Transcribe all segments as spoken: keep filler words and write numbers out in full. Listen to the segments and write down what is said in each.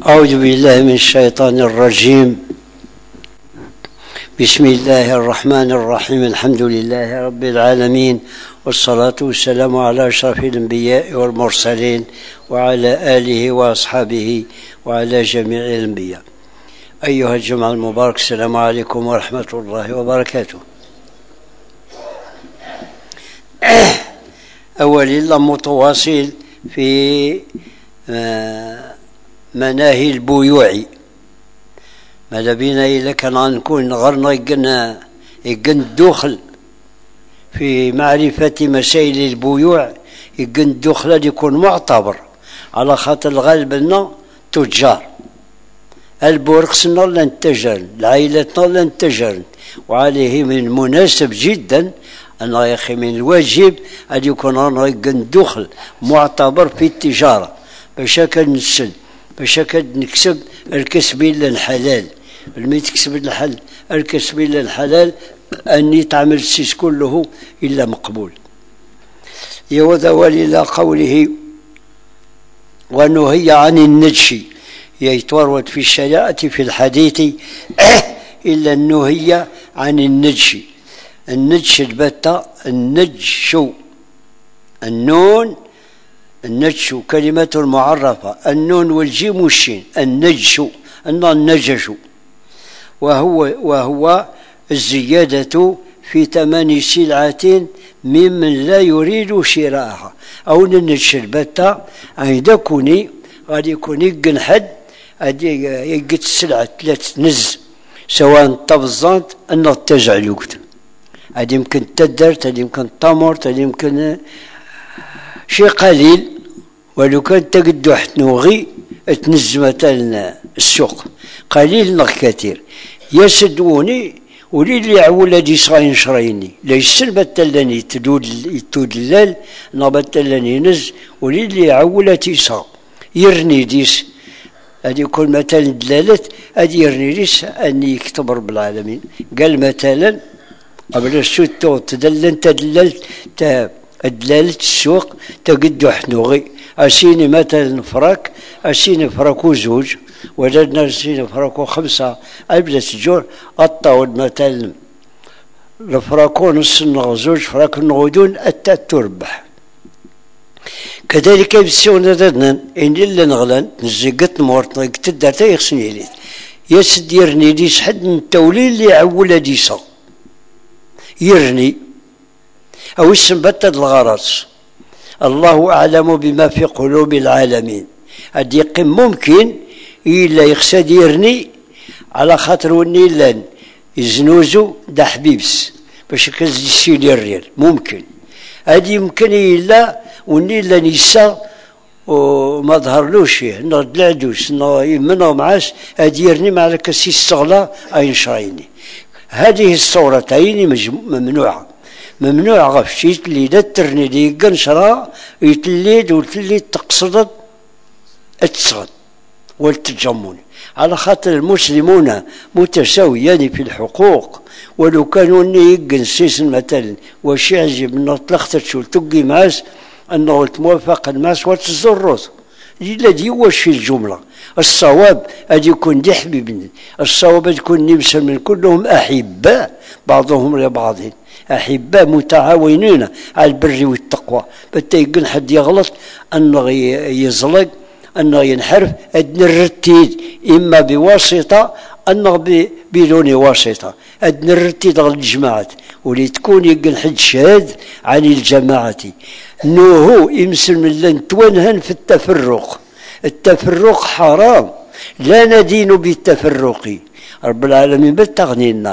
أعوذ بالله من الشيطان الرجيم. بسم الله الرحمن الرحيم. الحمد لله رب العالمين، والصلاة والسلام على أشرف الأنبياء والمرسلين وعلى آله وأصحابه وعلى جميع الأنبياء. أيها الجمع المبارك، السلام عليكم ورحمة الله وبركاته. أولي متواصل في مناهي البيوع. ماذا بينا إلا كان غنكون غرنا يقنا يقن الدخل في معرفة مسائل البيوع، يقن الدخل يكون معتبر، على خاطر الغالب لنا تجار البورقسنا لن تجارن، العائلتنا لن تجارن، وعليه من المناسب جدا أن يا أخي من الواجب أن يكون هناك يقن دخل معتبر في التجارة، باش كنسل باش نكسب الكسب إلا الحلال. المي تكسب الحل الكسب إلا الحلال، أني تعمل السيس كله إلا مقبول. يوذا إلى قوله ونهي عن النجش، يتورد في الشريعة في الحديث إلا النهي عن النجش. النجش البتة، النجش النون، النجش كلمة معرفة، النون والجيم والشين، النجش النجش، وهو وهو الزيادة في ثمن سلعة ممن لا يريد شراءها. أو النجش البتة عند كوني غادي يكون يقن حد غادي يقد السلعة ثلاث نز، سواء طبزات أن تجعل يقد، هذه يمكن تدرت، هذه يمكن تمرت، هذه يمكن شيء قليل، ولو كان تقدو حتنوغي تنز مثلا السوق قليل نغ كثير يسدوني ولي اللي يعول هادي صغاين شرايني ليس البتلاني تدود تدلل نبتلاني نز، ولي اللي يعول تيصا يرني ديس هادي يكون مثلا دلالت هادي يرني ديس اني يكتب رب العالمين قال مثلا قبل السوتو تدلل تدللت دلالة السوق تقدو حنوغي أسيني مثلا فراك أسيني فراكو زوج، وجدنا أسيني فراكو خمسة، أبدا سجور الطاود مثلا الفراكو نص النغ زوج فراك النغدون أتا تربح. كذلك يبسيون ردنا إن إلا نغلان نزيقت مورتنا تدار تا يخصني ليت يسد يرني ديس حد من التوليل اللي عولا ديسا يرني أو اسم بتد الغرض. الله أعلم بما في قلوب العالمين. أديق ممكن إلا يخسد يرني على خاطر وني لان يزنوزو دا حبيبس باش كنزيسيل الريال ممكن. هادي يمكن إلا وني لان يسا وما ظهرلوش نرد العدوس يمنو معاش هادي يرني مع كسي الصغلا أين شرايني. هذه الصورتين ممنوعة ممنوع غفشيت اللي دا ترني دي قنشرة يتليد وتليد تقصد التصغد والتجمون، على خاطر المسلمون متساويان في الحقوق. ولو كانوا اني يقن سيسن مثلا واش يعجب انه تلختر شو تقي معاس انه توافق الماس وتزرط إلا دي واش في الجملة. الصواب أن يكون دي حبيبني، الصواب أن يكون نمسل من كلهم أحباء بعضهم لبعض، أحباء متعاونين على البر والتقوى. بتا يقول حد يغلط أنه يزلق أنه ينحرف أدنى الرتيد إما بواسطة أنه بدون واسطة، أدنى الرتيد على الجماعة ولي تكون يقول حد شاذ عن الجماعة. نوهو يمسل من لن تونهن في التفرق. التفرق حرام، لا ندين بالتفرق. رب العالمين بالتغنينا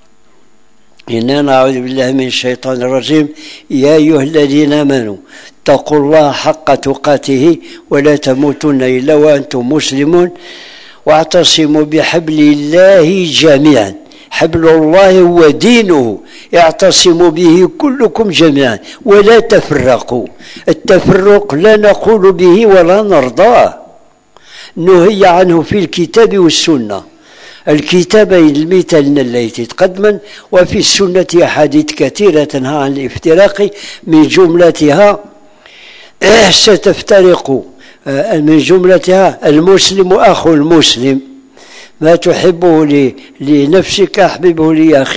إنا نعوذ بالله من الشيطان الرجيم. يا أيها الذين آمنوا اتقوا الله حق تقاته ولا تموتن إلا وأنتم مسلمون واعتصموا بحبل الله جميعا. حبل الله هو دينه، اعتصموا به كلكم جميعا ولا تفرقوا. التفرق لا نقول به ولا نرضاه، نهي عنه في الكتاب والسنة. الكتاب المثال التي تقدما، وفي السنة أحاديث كثيرة تنهى عن الافتراق، من جملتها ستفترق من جملتها المسلم أخو المسلم، ما تحبه لنفسك أحببه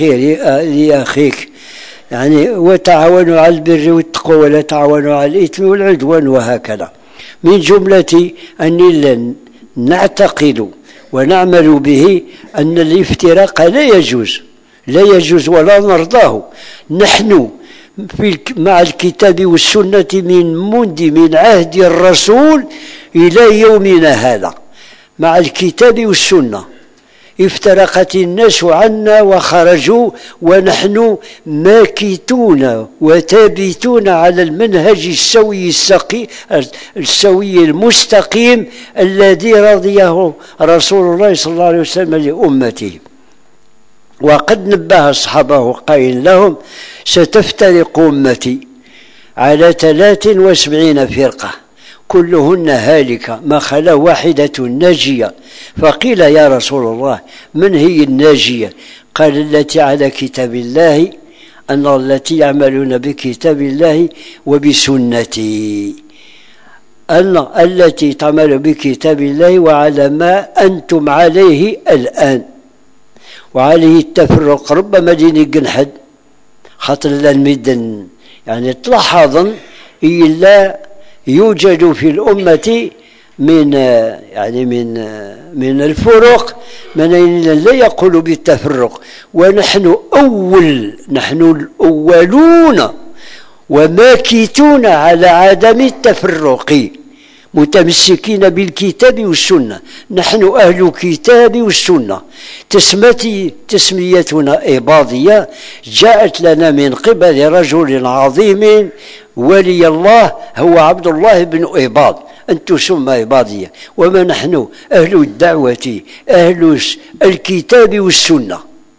لأخيك، يعني وتعاونوا على البر والتقوى ولا تعاونوا على الإثم والعدوان، وهكذا. من جملة أن نعتقد ونعمل به أن الافتراق لا يجوز، لا يجوز ولا نرضاه. نحن في مع الكتاب والسنة من منذ من عهد الرسول إلى يومنا هذا، مع الكتاب والسنة. افترقت الناس عنا وخرجوا، ونحن ماكتون وثابتون على المنهج السوي السقي السوي المستقيم الذي رضيه رسول الله صلى الله عليه وسلم لأمته. وقد نبه أصحابه قائل لهم: ستفترق أمتي على ثلاث وسبعين فرقة كلهن هالكة ما خلا واحدة ناجية. فقيل: يا رسول الله من هي الناجية؟ قال: التي على كتاب الله، أن التي يعملون بكتاب الله وبسنتي، أن التي تعمل بكتاب الله وعلى ما أنتم عليه الآن. وعليه التفرق ربما ديني قنحد خاطر لا المدن يعني تلاحظ إلا يوجد في الأمة من يعني من من الفروق من لا يقول بالتفرق، ونحن أول نحن الأولون وماكتون على عدم التفرق، متمسكين بالكتاب والسنة. نحن أهل الكتاب والسنة. تسمتي تسميتنا إباضية جاءت لنا من قبل رجل عظيم ولي الله، هو عبد الله بن إباض، أن تسمى إباضية. وما نحن أهل الدعوة أهل الكتاب والسنة.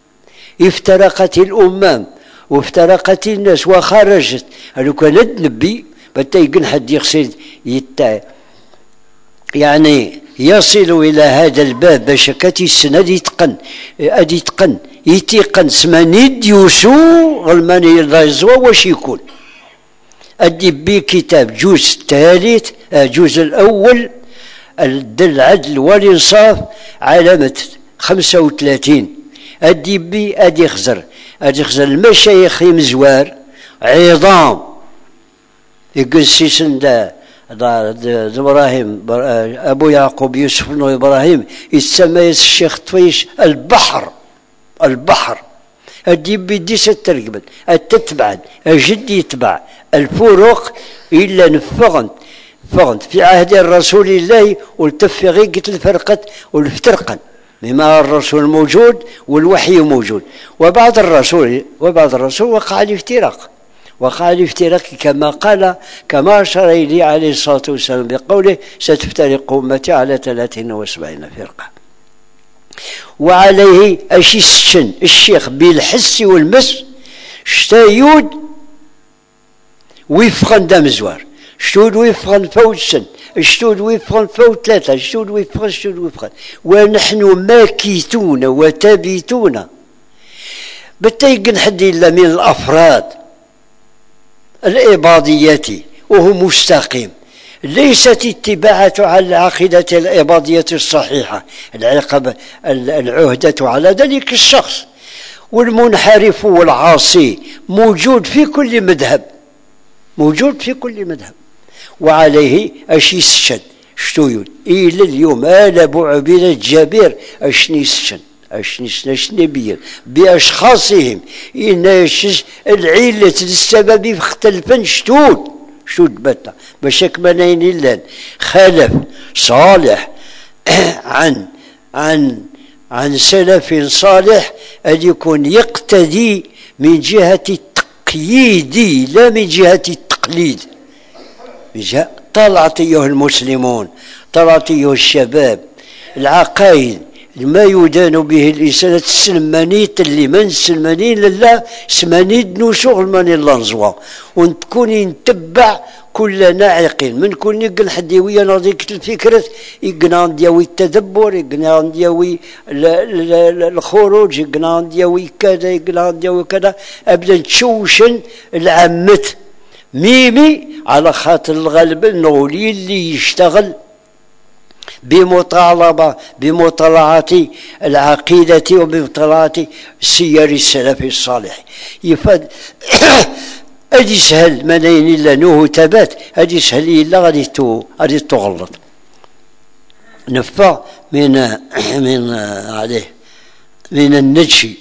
افترقت الأمم وافترقت الناس وخرجت. هل كان النبي بتيقن حد يغسل يتا يعني يصل إلى هذا الباب باش كاتي السنة يتقن أدي يتقن يتقن سمانيد يوسو غلماني الرزوة واش يكون أدي بي كتاب جوز الثالث جوز الأول العدل والإنصاف علامة خمسة وثلاثين. أدي بي أدي خزر أدي خزر المشايخ مزوار عظام يقول سيسن دا إبراهيم أبو يعقوب يوسف بن إبراهيم يتسمى الشيخ طويش البحر البحر. أدي بدي سترقبت التتبعد الجد يتبع الفروق إلا نفغن فغن في عهد الرسول الله والتفغي قلت الفرقت والفترقن بما الرسول موجود والوحي موجود. وبعد الرسول وبعد الرسول وقع الافتراق وقع الافتراق كما قال كما أشار إليه عليه الصلاة والسلام بقوله: ستفترق أمتي على ثلاثين وسبعين فرقة. وعليه أشيشن الشيخ بالحس والمس شتايود وفقا دمزوار شتود وفقا فوت سن شتود وفقا فوت ثلاثة شتود وفقا شتود وفقا. ونحن ماكيتون وتابتون بتيقن حد إلا من الأفراد الإباضية وهو مستقيم. ليست اتباعة على العقيدة الإباضية الصحيحة العقبة العهدة على ذلك الشخص. والمنحرف والعاصي موجود في كل مذهب موجود في كل مذهب. وعليه أشي الشد شتويون إلى اليوم آل أبو عبيدة الجابر أشني الشد أشني بير بأشخاصهم إن العلة السبب اختلفا شتود شتود بتا بشك منين إلا خلف صالح عن عن عن سلف صالح أن يكون يقتدي من جهة التقييد لا من جهة التقليد. طلعت أيها المسلمون طلعت أيها الشباب العقائد ما يدان به الإنسان السلمانيت اللي من السلمانين لله سمانيد نشغل من اللنزوة ونكون نتبع كل ناعق من كل يقن حديوية نضيك الفكرة يقنان ديوي التدبر يقنان ديوي الخروج يقنان ديوي كذا يقنان ديوي كذا أبدا تشوشن العمت ميمي على خاطر الغالب النولي اللي يشتغل بمطالبة بمطالعة العقيدة وبمطالعة سير السلف الصالح. يفاد أدي سهل منين إلا نوه تبات، أدي سهل إلا غادي تو غادي تغلط. نفع من من عليه من النجشي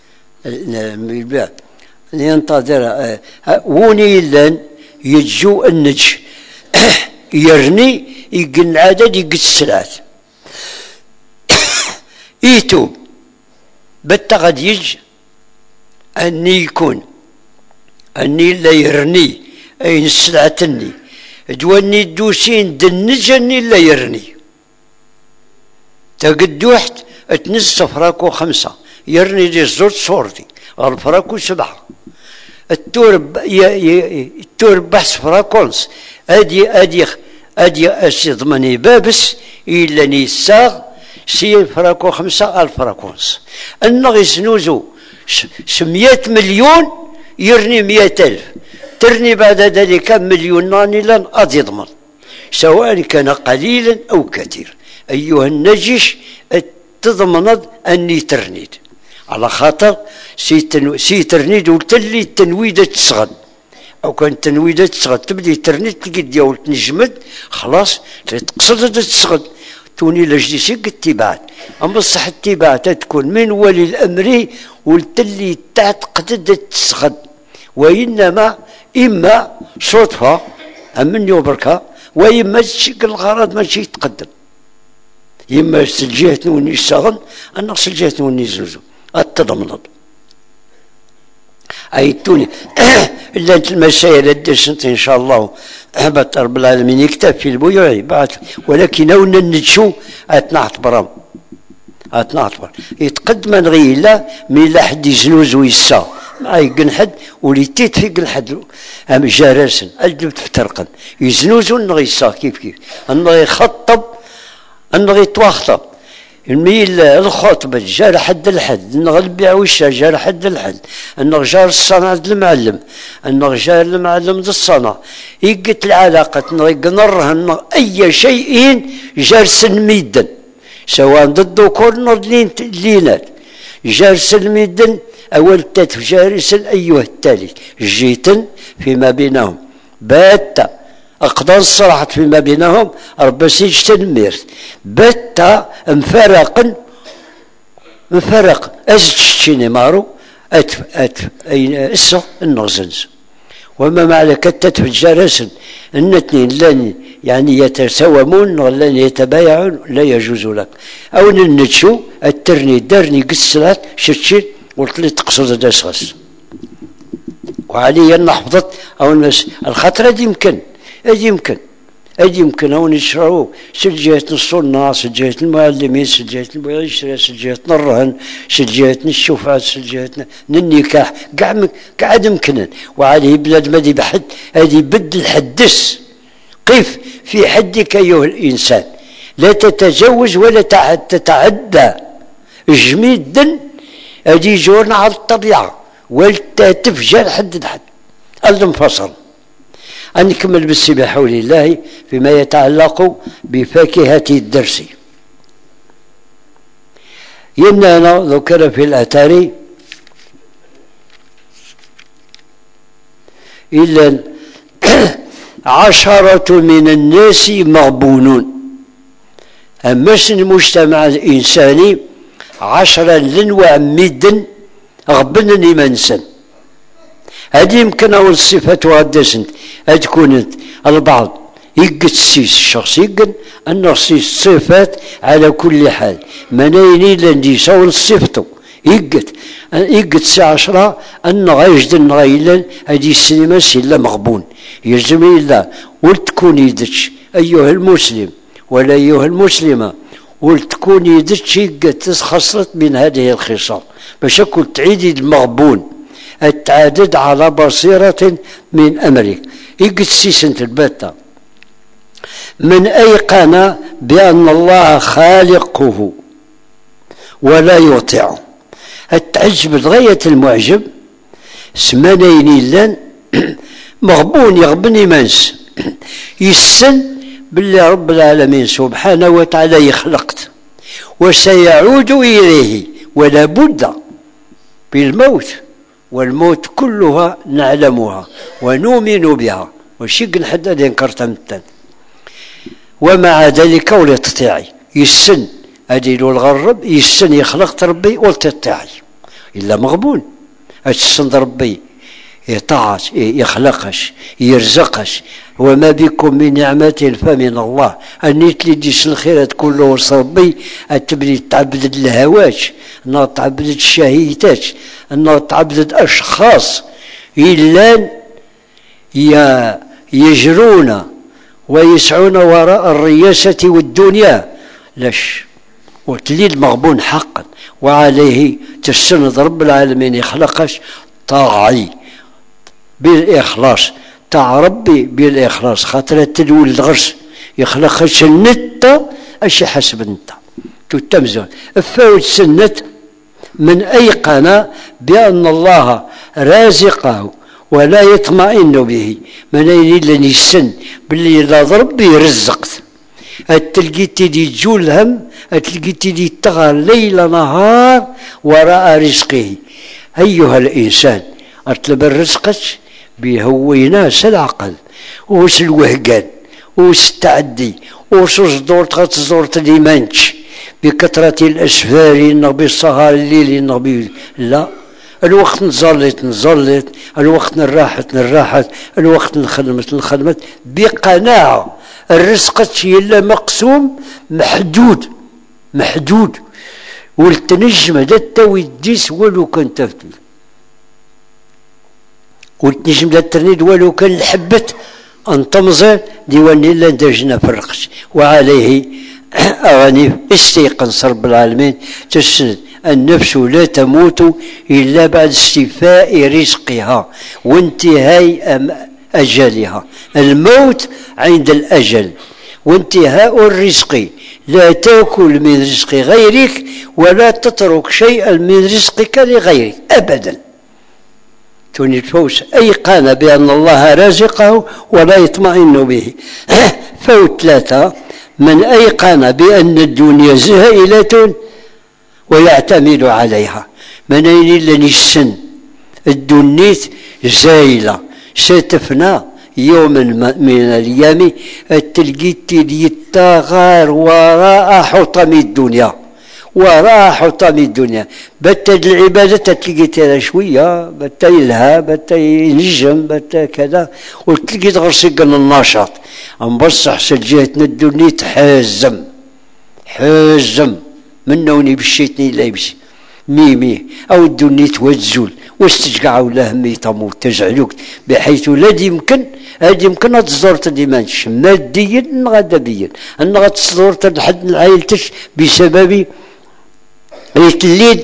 ينتظر وني لن يجو النج يرني يقن عدد يقن السلعات ايتو بتا غاد يج اني يكون اني لا يرني اين السلعة اني دواني دوسين دنج اني لا يرني تقد واحد اتنس فراكو خمسة يرني دي زرت صورتي غير فراكو سبعة التور التور بحث فراكونس ادي ادي ادي اسي ضمني بابس الا نيساغ سي فراكو خمسة الف فراكونس النغي سنوزو سمية مليون يرني مية الف ترني بعد ذلك مليون ناني لن أضي ضمن سواء كان قليلا أو كثير. أيها النجش تضمن أني ترنيد على خاطر سي, تنو... سي ترنيد وتلي التنويدة تصغد أو كان التنويدة تصغد تبدي ترنيد تلقي ديال تنجمد خلاص تقصد تصغد توني لجلسي اتباعات. أما الصح اتباعات تكون من ولي الأمر والتلي تعتقد تصغد، وإنما إما صدفة أمني وبركة وإما الغرض ماشي يتقدم، إما الجهة نوني السغن النقص الجهة نوني زوزو التضمنض أيتوني إلا أنت المسائل الدسنت إن شاء الله أحبت رب العالمين يكتب في البيوعي بعد، ولكن أو ننشو أتنعت برام أتنعت برام يتقدم غيلا من لا حد يزنوز ويسا ما يقن حد وليتيت في يقن حد أم جارسن أجلب تفترقن يزنوزو النغي يسا كيف كيف النغي يخطب النغي يتواخطب الميل الخطبة جار حد الحد النغ البيع وشا جار حد الحد النغ جار الصنعة المعلم النغ جار المعلم ذا الصنع يقت العلاقة النغ يقنرها النغ أي شيء جار سن ميدن سواء ضد كورنر لينات جار سن ميدن أول تاتف جارسا أيها التالي جيتا فيما بينهم باتا أقدار الصراحة فيما بينهم ربا سيجتن ميرت باتا مفرقا مفرق أزجتشيني مارو أتف أتف أين إسا النغزنز وما معنى كتت في جارسا النتنين لن يعني يتساومون ولا يتبايعون لا يجوز لك أو ننتشو الترني درني قصلات شتشين قلت لي تقصد داسغس وعلي أن حفظت أو المس الخطرة دي يمكن أدي يمكن أدي يمكن أو نشرعوا سجية الصناع سجية المعلمين سجية المعيشرة سجية الرهن سجية الشفعة سجية النكاح قاعد قاعد يمكن وعليه بلاد ما دي بحد أدي بدل حدث قف في حدك أيها الإنسان لا تتجاوز ولا تتعدى جميدا أدي جورنا على الطبيعة والتفجر حد حد المنفصل. أنكمل بس بحول الله فيما يتعلق بفاكهة الدرس. إننا ذكر في الأثار إلا عشرة من الناس مغبونون. أما المجتمع الإنساني عشرة لنوع مدن غبنني منسن هذه يمكن أول الصفات وهدسنت تكون البعض يقت السيس الشخص يقن النصيص صفات على كل حال منيني لندي سول صفته يقت يقت الساعة عشرة أن غيجد غيلا هذه السينما سيلا مغبون يلزم إلا ولتكون يدش أيها المسلم ولا أيها المسلمة ولتكون يدش يقت خصلت من هذه الخصال باش كنت تعيد المغبون التعدد على بصيرة من أمرك يقت سيسنة البتة من أيقن بأن الله خالقه ولا يطيعه التعجب لغاية المعجب سمانين لان مغبون يغبني منس يسن بالله رب العالمين سبحانه وتعالى يخلقت وسيعود إليه، ولا بد بالموت، والموت كلها نعلمها ونؤمن بها، وشق حتى ينكرتها مثلا. ومع ذلك ولا تطيعي يسن أديل الغرب يسن يخلق ربي وتطيعي إلا مغبون أتسن ربي يطاعش يخلقش يرزقش. وما بكم من نعمة فمن الله. أنيت لي ديس الخيرات كله وص ربي أتبني تعبد الهوات، أنه تعبد الشهيتات، أنه تعبد أشخاص إلا يجرون ويسعون وراء الرياسة والدنيا لاش وتليد مغبون حقا. وعليه تسند رب العالمين يخلقش طاعي بالإخلاص، تاع ربي بالإخلاص، خاطر تدول الغرس يخلقش النت أشي حسب النت تتمزون. فاوت سنة من أيقن بأن الله رازقه ولا يطمئن به، من أين لن يسن باللي لا ربي رزقت أتلقيتي دي تجول هم، أتلقيتي دي تغى ليل نهار وراء رزقه. أيها الإنسان أطلب الرزق بهويناس العقل وش الوهقان وش التعدي وش صدورت غتصدورت الإيمانش بكثرة الأسفار إنه بالسهر الليل إنه لا، الوقت نزلت نزلت، الوقت نراحت نراحت، الوقت نخدمت نخدمت بقناعة. الرزق شيء إلا مقسوم محدود محدود، والتنجم دتا ويديس ولو كان تفتل، والتنجم دا الترنيد ولو كان الحبت أن تمزل ديواني لا ندرجنا في الرقص. وعليه أغني استيقن رب العالمين تسند النفس لا تموت إلا بعد استيفاء رزقها وانتهاء أجلها. الموت عند الأجل وانتهاء الرزق. لا تأكل من رزق غيرك ولا تترك شيئا من رزقك لغيرك أبدا. توني الفوز أيقن بأن الله رازقه ولا يطمئن به. فوت ثلاثة من أيقن بأن الدنيا زائلة ويعتمد عليها. من أين لن السن الدنيت زايلة ستفنى يوما من الأيام، التلقيت يتغار وراء حطم الدنيا وراء حطم الدنيا. بتا العبادة تلقيت شوية، بتا يلها، بتا ينجم، بتا كذا، وتلقيت غرسق النشاط. نبصح سجيتنا الدنيا حازم حازم منوني بشيتني لا يمشي ميمي او الدنيا توزل واستجقع ولا همي تموت تزعلوك، بحيث لا يمكن هذه يمكن تصدرت ديمانش ماديا غدبيا ان غتصدرت لحد عائلتك بسبب الليل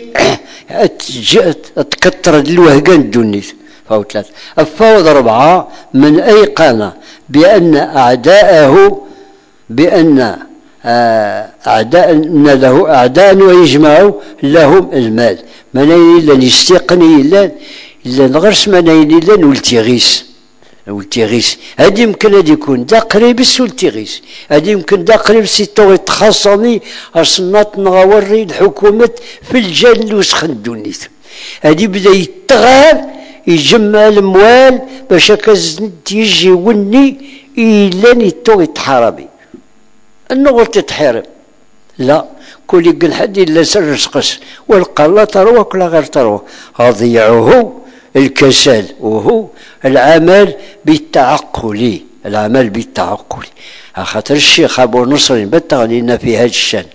تكثر الوهقان الدنيا. فهو ثلاثة. الفوضى أربعة من أيقن بأن أعداءه بأن أعداء أن له أعداء ويجمع لهم المال. من أين لن يستيقني إلا إلا نغرس من أين إلا والتغيس والتغيس. هذا يمكن أن يكون دا قريب السلتغيس، هذا يمكن دا قريب ستوغي تخصني أصنات نغوري الحكومة في الجان وسخن الدنيا. هذا بدأ يتغار يجمع الأموال باش هكا يجي وني إلا نيتو يتحاربي أنه غلط يتحارب. لا، كل يقول حد إلا سر رزقس والقلة تروى كل غير تروى. أضيعه الكسل وهو العمل بالتعقل، العمل بالتعقل. خاطر الشيخ أبو نصر بتغ لنا في هذا الشان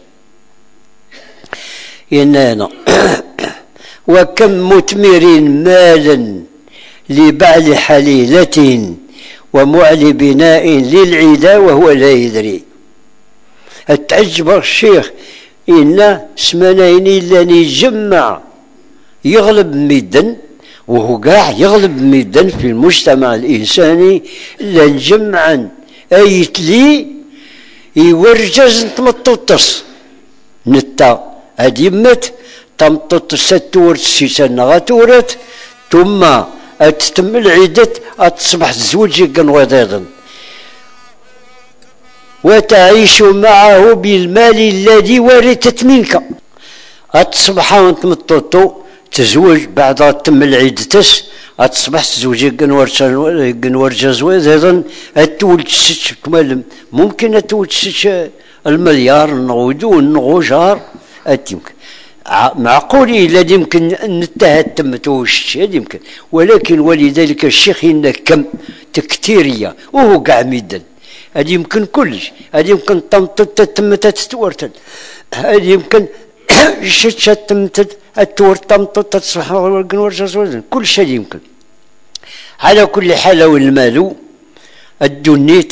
إننا وكم مثمر مالا لبعل حليلة ومعل بناء للعدا وهو لا يدري. التعجب الشيخ إن سمنين إلا يجمع يغلب ميدن، وهو قاع يغلب ميدن في المجتمع الإنساني لنجمعا أيتلي يورجز نتمطوطس نتا أديمت تمطط ستورت سيسان غاتورت ثم أتتم العدة أتصبح الزوج يقن وضيضا. وتعيش معه بالمال الذي ورثت منك. أتصبح وانت مطوطو تزوج بعد تم العيد تس أتصبح تزوج قنور جزوز أيضا أتولد ستش تمالم ممكن أتولد ستش المليار نغودو النغوجار أتيمكن معقول إلا يمكن نتهت تم توش يمكن، ولكن ولذلك الشيخ إن كم تكتيرية وهو قاع ميدن هذه يمكن كلش، هذه يمكن طمطت تمتت تورتن، هذه يمكن شتشت تمتت التورت طمطت تصبح ورجع كل شيء يمكن. على كل حال والمال الدنيت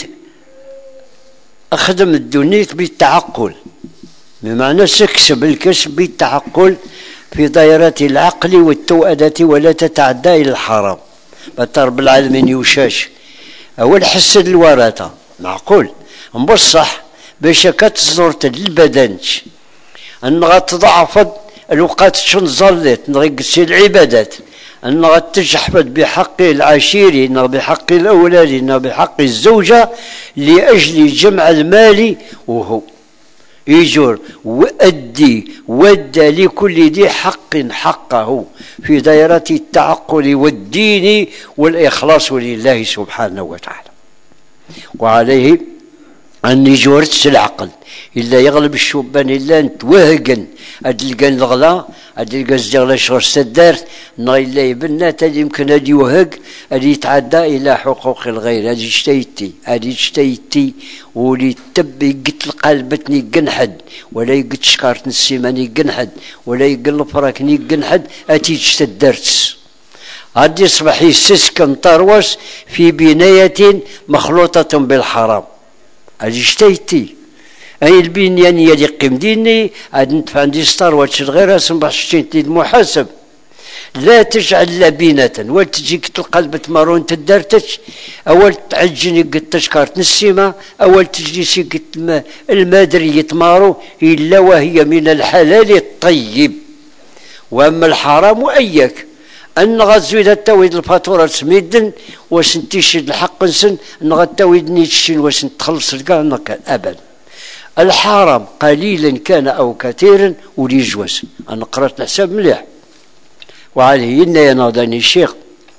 أخدم الدنيت بالتعقل، بمعنى سكسب الكسب بالتعقل في دائرة العقل والتوأدة ولا تتعدى إلى الحرام. رب العالمين يوشاش أول حسد الورثة معقول بصح باش كتصدرت للبدنش أنها تضعفت الوقت شنظلت نغيقسي العبادات أنها تجحفد بحق العشيري أنها بحق الأولاد أنها بحق الزوجة لأجل جمع المال وهو يجور وأدي ودى لكل ذي حق حقه في دائرة التعقل والدين والإخلاص لله سبحانه وتعالى. وعليه أن يجورتش العقل إلا يغلب الشبان إلا نتوهقن أدلقن الغلا أدلقن الزغلا شغل سدارت إلا يبنى تالي يمكن أدي يوهق أدي يتعدى إلى حقوق الغير. أدي اشتيتي أدي اشتيتي ولي تبي قلت القلبتني قنحد ولا يقلت شكارت السيماني قنحد ولا يقل فراكني قنحد أتي تشتدرت هادي يصبح يسسكن طروس في بناية مخلوطة بالحرام. أدي اشتيتي أي البنيان يلي قيم ديني عاد ندفع عندي ستار واتشد غيرها سنبح شتيتي المحاسب. لا تجعل لبنة ولا تجيك تلقى البتمارون تدارتش أول تعجني قد تشكارت نسيمة أول تجلسي قد المادري يتمارو إلا وهي من الحلال الطيب. وأما الحرام وأياك أن غزويد التويد الفاتورة سميدن واش نتيشد الحق نسن أن غتويد نيتشين واش نتخلص الكاع أبدا. الحرام قليلا كان أو كثيرا ولي جواز. أنا قرأت الحساب مليح وعليه إن يناضني الشيخ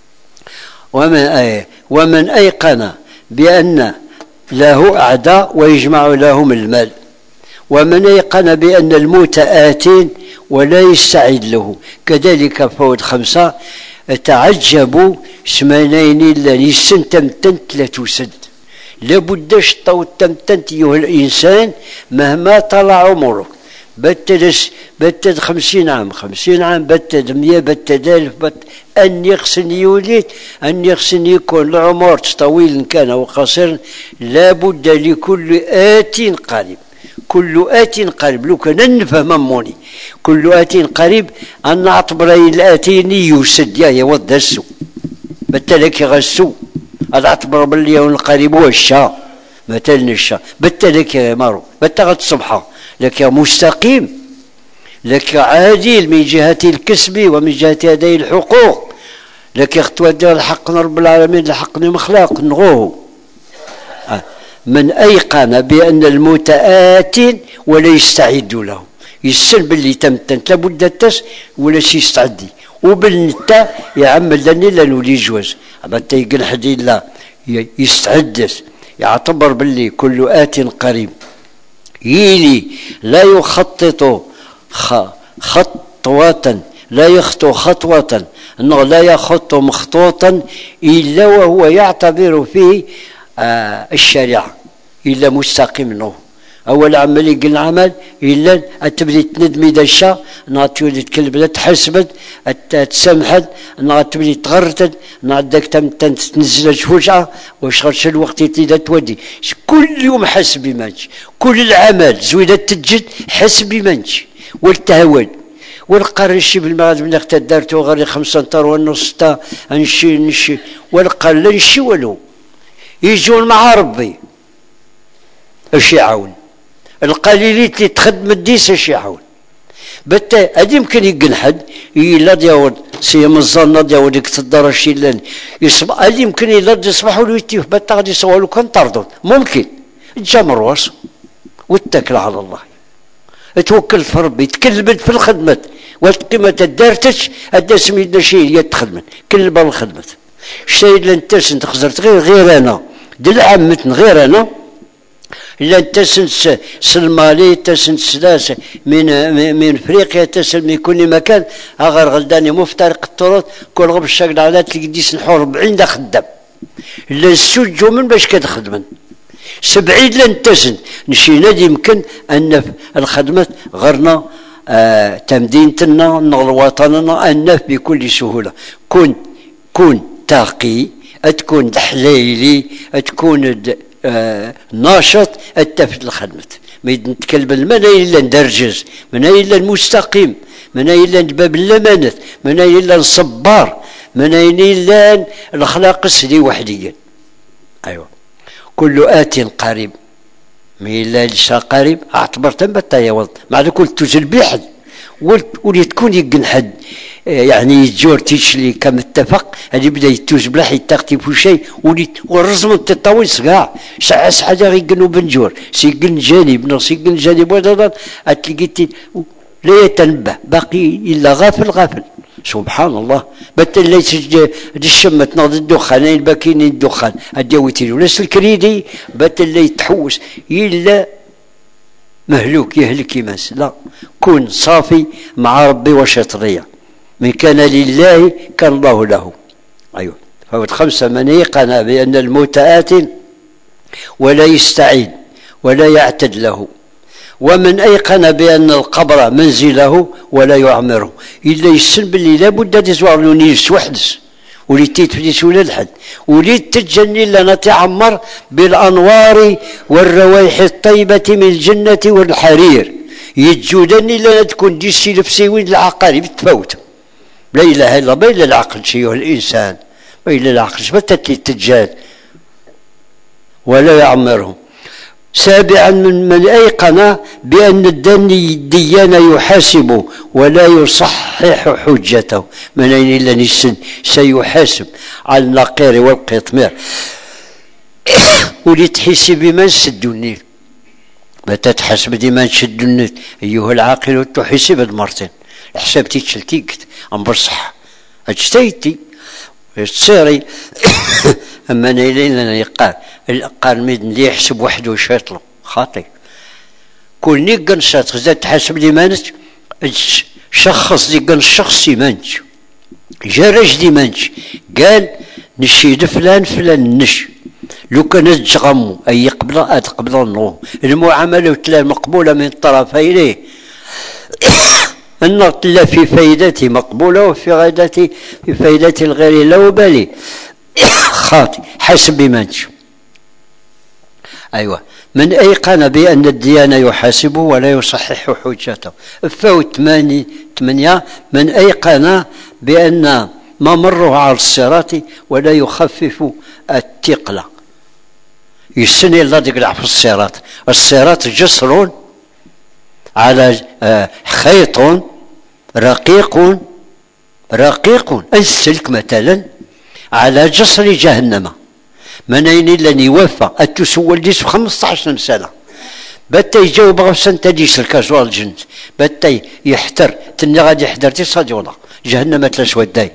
ومن أي ومن أيقن بأن له أعداء ويجمع لهم المال، ومن أيقن بأن الموت آت ولا يستعد له كذلك فوت خمسة تعجبوا سمانين إلا نسن تمتنت لا تسد لابدش طو تمتنت أيها الإنسان مهما طلع عمرك بتدس بتد خمسين عام خمسين عام بتد مية بتد ألف بت أن يغسن يولد أن يغسن يكون العمر طويل كان أو قصير لابد لكل آت قريب. كل آت قريب لو كان نفهم موني كل آت قريب أن أعتبر الآتين يسد يا يوض السوء بتلك غسو أعتبر باليوم القريب هو الشاء مثلا الشاء بتلك يا مارو بتغت صبحه لك مستقيم لك عادل من جهة الكسب ومن جهة هذه الحقوق لك يختودي الحق رب العالمين الحق مخلاق نغوه. من أيقن بأن الموت آت ولا يستعد له يسن باللي تمتنت لابد التس ولا شي يستعدي وبالنتا يعمل لني لنولي جواز أما تيقن حديد لا يستعدس يعتبر باللي كل آت قريب يلي لا يخطط خطوة لا يخطو خطوة أنه لا يخط مخطوطا إلا وهو يعتبر فيه آه الشريعة إلا مستقيم له أول عمل يقل عمل إلا تبدي تندمي ذا الشا نعطيو تكلب لا تحسبت تسامحت نعطيو تغرتد نعدك تنزل فجعة وشغلش الوقت تيدا تودي كل يوم حسب منش كل العمل زويدة تجد حسب منش والتهود والقرشي بالمغاد من اختار دارتو غير خمسة امتار ونص تا نشي نشي والقل نشي ولو يجون مع ربي اش يعاون القليليت اللي تخدم الديس اش يعاون بتا هذا يمكن يقن حد يلا دياود سيم الظن دياود يقتدر الشي لان يصبح هذا يمكن يلا يصبحوا له يتيف بتا غادي يصوروا كان طردون ممكن تجمر راسه واتكل على الله، توكل في ربي، تكلبت في الخدمة والقيمة دارتش أدا سميتنا شيء هي تخدمت كلبة الخدمة. الشيء اللي انت سنت خزرت غير غير أنا دل عمتنا غير أنا إلا انت سنت سلمالي تسنت سلاسة من من افريقيا تسل من كل مكان اغار غلداني مفترق الطرق كل غب الشكل على تلقى ديس نحور أربعين دا خدام إلا السوج من باش كتخدمن سبعين لن تسن نشينا يمكن أن الخدمة غرنا آه تمدينتنا نغل وطننا أنف بكل سهولة. كون كون تاقي تكون حليلي تكون آه ناشط التفت الخدمة ما نتكلم من إلا ندرجز من إلا المستقيم من إلا باب اللمانة من إلا الصبار من إلا الأخلاق السدي وحديا. أيوة كل آت قريب من إلا لسا قريب اعتبرت بطا يا ولد مع كل تزل بحد ولي تكون يقن حد يعني يتجور تيشلي كم اتفق هذه بدا يتوز بلا يتاقتي في شيء ولي والرزم تطاوي صقاع ساعة حاجة يقنوا بنجور سيقن جانب نص سيقن جانب ولا اتلقيتي لا يتنبه باقي الا غافل غافل سبحان الله. بتل ليس الشمة ناض الدخان الباكين الدخان الدويتي وليس الكريدي بتل لي تحوس الا مهلوك يهلك يمس لا كن صافي مع ربي وشطرية من كان لله كان الله له. أيوة فوت خمسة من يقن بأن الموت آت ولا يستعين ولا يعتد له ومن أيقن بأن القبر منزله ولا يعمره إلا يسن باللي لابد تزوار نيس وحدس وليد تيتفليس ولا الحد وليد تتجني لنا تعمر بالأنوار والروائح الطيبة من الجنة والحرير يتجودني لنا تكون ديسي نفسي وين العقارب تفوت لا إله إلا الله إلا العقل شيء الإنسان ما إلا العقل شبتت التجاد ولا يعمرهم. سابعا من من أيقن بأن الدني الديان يحاسب ولا يصحح حجته من أين إلا نسن سيحاسب على النقير والقطمير ولتحسب بمن سد النيل متى تحسب ديما نشد النيل أيها العاقل تحسب المرتين حسبتي تشلتيكت أم بصح اجتيتي تصيري أما أنا إلينا يقال القال ميدن اللي يحسب وحده وشيطلو خاطي كل نيقن شات غزات تحسب لي مانت شخص دي قن الشخص يمانش جرج دي مانش قال نشيد فلان فلان نش لو كان تغمو أي قبل أد قبل النور المعاملة وتلا مقبولة من الطرفين النقط لا في فائدتي مقبولة وفي غايتي في فائدة الغير لا بالي خاطي حسب بمانش. أيوة من أيقن بأن الديانة يحاسبه ولا يصحح حجته. فوت ثمانية ثمانية من أيقن بأن ما مره على الصراط ولا يخفف الثقل يسني الله يقلع في الصراط. الصراط جسر على خيط رقيق رقيق السلك مثلا على جسر جهنم من أين لن يوفى التسول ديس خمسة عشر سنة بتا يجاوب غف سنة ديس الكازوال الجنت بتا يحتر تني غادي يحضر تصادي والله جهنم تلاسود داي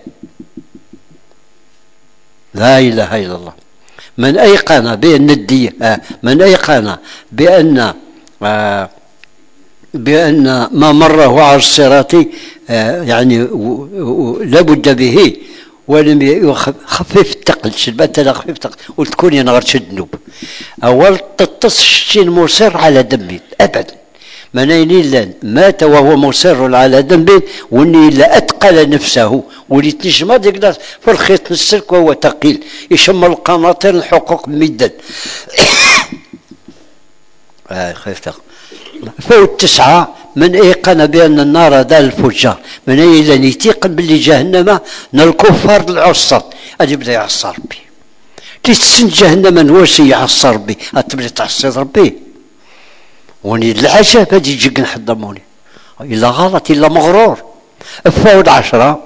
لا إله إلا الله. من أيقن بأن الدية آه من أيقن بأن آه بأن ما مره على الصراط آه يعني لابد به ولم يخفف الثقل شبات لا خفيف الثقل وتكون ينغر تشد نوب اول تتصشين مصر على دمي ابدا من اين الا مات وهو مصر على دمي واني الا اتقل نفسه وليتنش ما يقدر في الخيط السلك وهو ثقيل يشم القناطير الحقوق مدا آه خفيف الثقل. فوت تسعة من ايقن بان النار دار الفجار من اين الا يتيقن باللي جهنم الكفار العصر هذه بدا يعصر ربي تسن جهنم نواسي يعصر ربي تبدا تعصر ربي وني العجب هذه يجي نحضموني الا غلط الا مغرور. فوت عشرة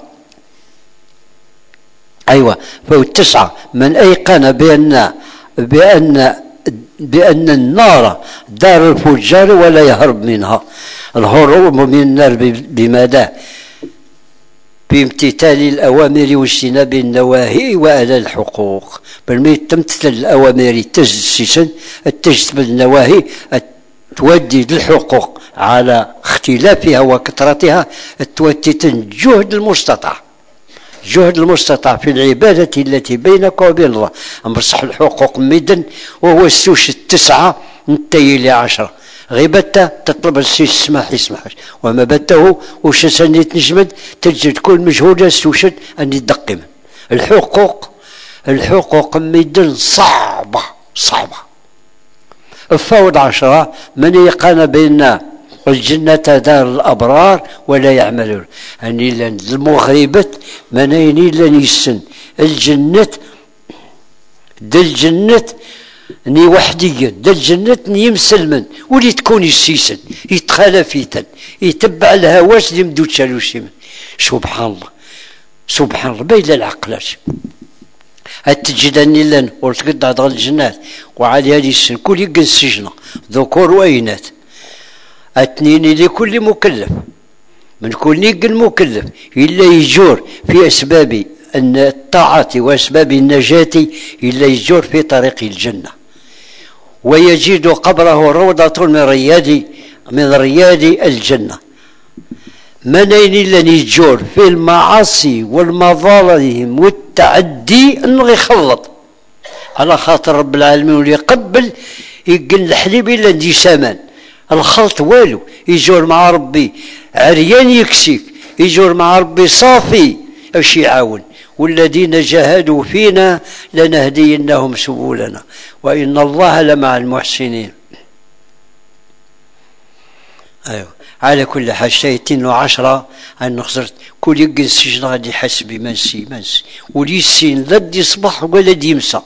ايوه فوت تسعة من ايقن بان بان بأن النار دار الفجار ولا يهرب منها. الهروب من النار بماذا؟ بامتثال الأوامر واجتناب النواهي وأداء الحقوق. بل تمتثل الأوامر تجسسا تجتنب النواهي تودي الحقوق على اختلافها وكثرتها، تودي الجهد المستطاع جهد المستطاع في العبادة التي بينك وبين الله. أمرصح الحقوق ميدا وهو السوش التسعة نتي لي عشرة غيبته تطلب السي السماح يسمحش، وما بته وش سني تنجمد تجد كل مجهودة سوشت أن يدقم الحقوق. الحقوق ميدا صعبة صعبة. الفوض عشرة من يقان بين الجنة دار الأبرار ولا يعملون. أني لن المغربة منيني لن يسن الجنة دل الجنة ني وحديا دل الجنة ني مسلمن ولي تكون يسيسن يتخالفيتن يتبع الهواس اللي مدو تشالوشيمن. سبحان الله سبحان الله بين العقلاش هتجد أني لن ورتقد على الجنات وعلى هذه السن كل يقن السجنة ذكور وإناث اثنين لكل مكلف من كل يقن مكلف إلا يجور في أسباب الطاعة وأسباب النجاة إلا يجور في طريق الجنة، ويجد قبره روضة من رياض من رياض الجنة. منين إلا يجور في المعاصي والمظالم والتعدي أنه يخلط على خاطر رب العالمين ويقبل يقن الحليب إلا ندي سامان الخلط والو. يجور مع ربي عريان يكسيك، يجور مع ربي صافي اش يعاون. والذين جاهدوا فينا لنهدينهم سبلنا وإن الله لمع المحسنين. أيوه على كل حال شيتين وعشرة أن خسرت كل يقن السجن غادي حسب منسي منسي ولي السين لا يصبح ولا يمسى.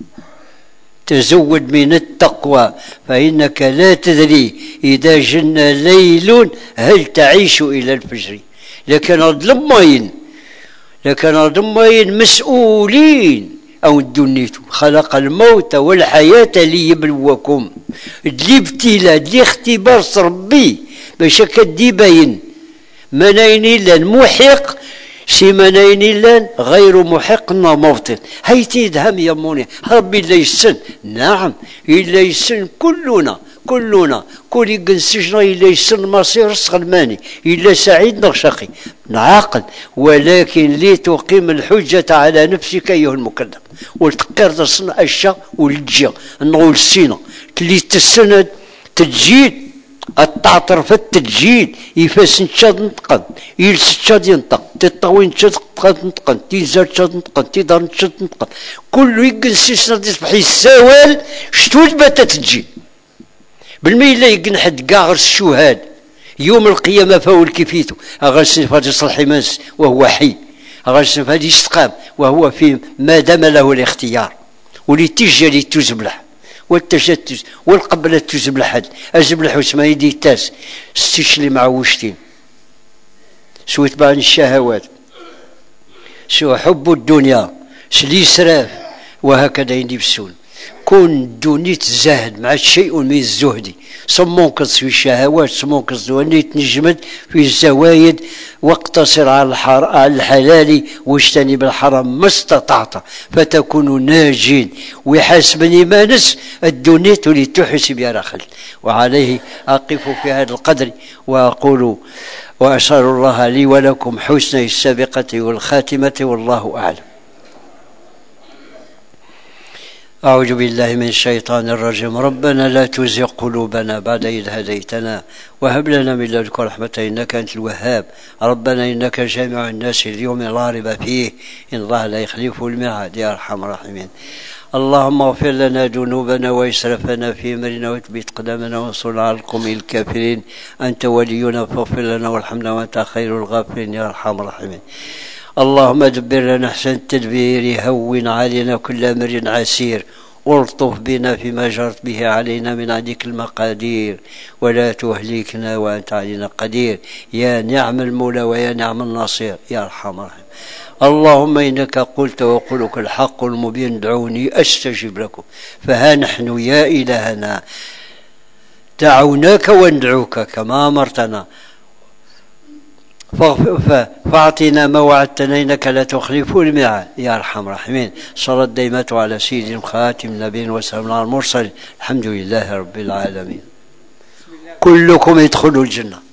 تزود من التقوى فإنك لا تدري إذا جن ليل هل تعيش إلى الفجر. لكن الضمين لكن الضمين مسؤولين أو الدنيتو خلق الموت والحياة ليبلوكم. اللي ابتلاء اللي اختبار ربي باش كدي باين منين إلا المحق سي منين إلا غير محق موطن هيتي دهم يا موني ربي إلا يسن. نعم إلا يسن كلنا كلنا كل يقن سجن إلا يسن مصير الصغلماني إلا سعيد نغشقي عاقل، ولكن لي تقيم الحجة على نفسك أيها المكلف وتقر تصنع الشا والجيا نقول السينة اللي تسند تجيد التعطر في التجيد يفاس نتشاد نتقن يلس تشاد ينطق تطوين تشاد نتقن تيزار تشاد نتقن تيدار تشاد نتقن كله يقن سيسنا تصبح يساوال شتوت باتا تجي بالميلا يقن حد قاغرس الشهاد يوم القيامة فاول كيفيتو أغرس فادي صلحي منس وهو حي أغرس فادي يستقام وهو في ما دام له الاختيار ولتجي لتزبلح والتشتت والقبلة تزبل حد أزبل حسما يدي تاس استشلي مع وشتين سويت بان الشهوات سوى حب الدنيا سلي سراف وهكذا ينبسون كون دونيت زاهد مع شيء من الزهد صمونكز في الشهوات صمونكز ونيت نجمد في الزوايد واقتصر على الحلال واجتنب الحرام ما استطعت فتكون ناجين ويحاسبني ما نس الدونيت لتحسب يا رخل. وعليه أقف في هذا القدر وأقول وأسأل الله لي ولكم حسن السابقة والخاتمة والله أعلم. أعوذ بالله من الشيطان الرجيم. ربنا لا تزغ قلوبنا بعد إذ هديتنا وهب لنا من لدنك رحمة إنك أنت الوهاب. ربنا إنك جامع الناس اليوم لا ريب فيه إن الله لا يخلف الميعاد يا أرحم الراحمين. اللهم اغفر لنا ذنوبنا وإسرافنا في أمرنا وثبت قدمنا وانصرنا على القوم الكافرين. أنت ولينا فاغفر لنا وارحمنا وأنت خير الغافرين يا أرحم الراحمين. اللهم دبر لنا احسن التدبير هون علينا كل امر عسير والطف بنا فيما جرت به علينا من عندك المقادير ولا تهلكنا وانت علينا قدير يا نعم المولى ويا نعم النصير يا ارحم الراحمين. اللهم إنك قلت وقولك الحق المبين ادعوني أستجب لكم. فها نحن يا إلهنا دعوناك وندعوك كما أمرتنا، فاعطنا ما وعدتنا إنك لا تخلف الميعاد يا أرحم الراحمين. صلاة دائمة على سيد خاتم نبي وسلام على المرسل. الحمد لله رب العالمين. كلكم يدخلوا الجنة.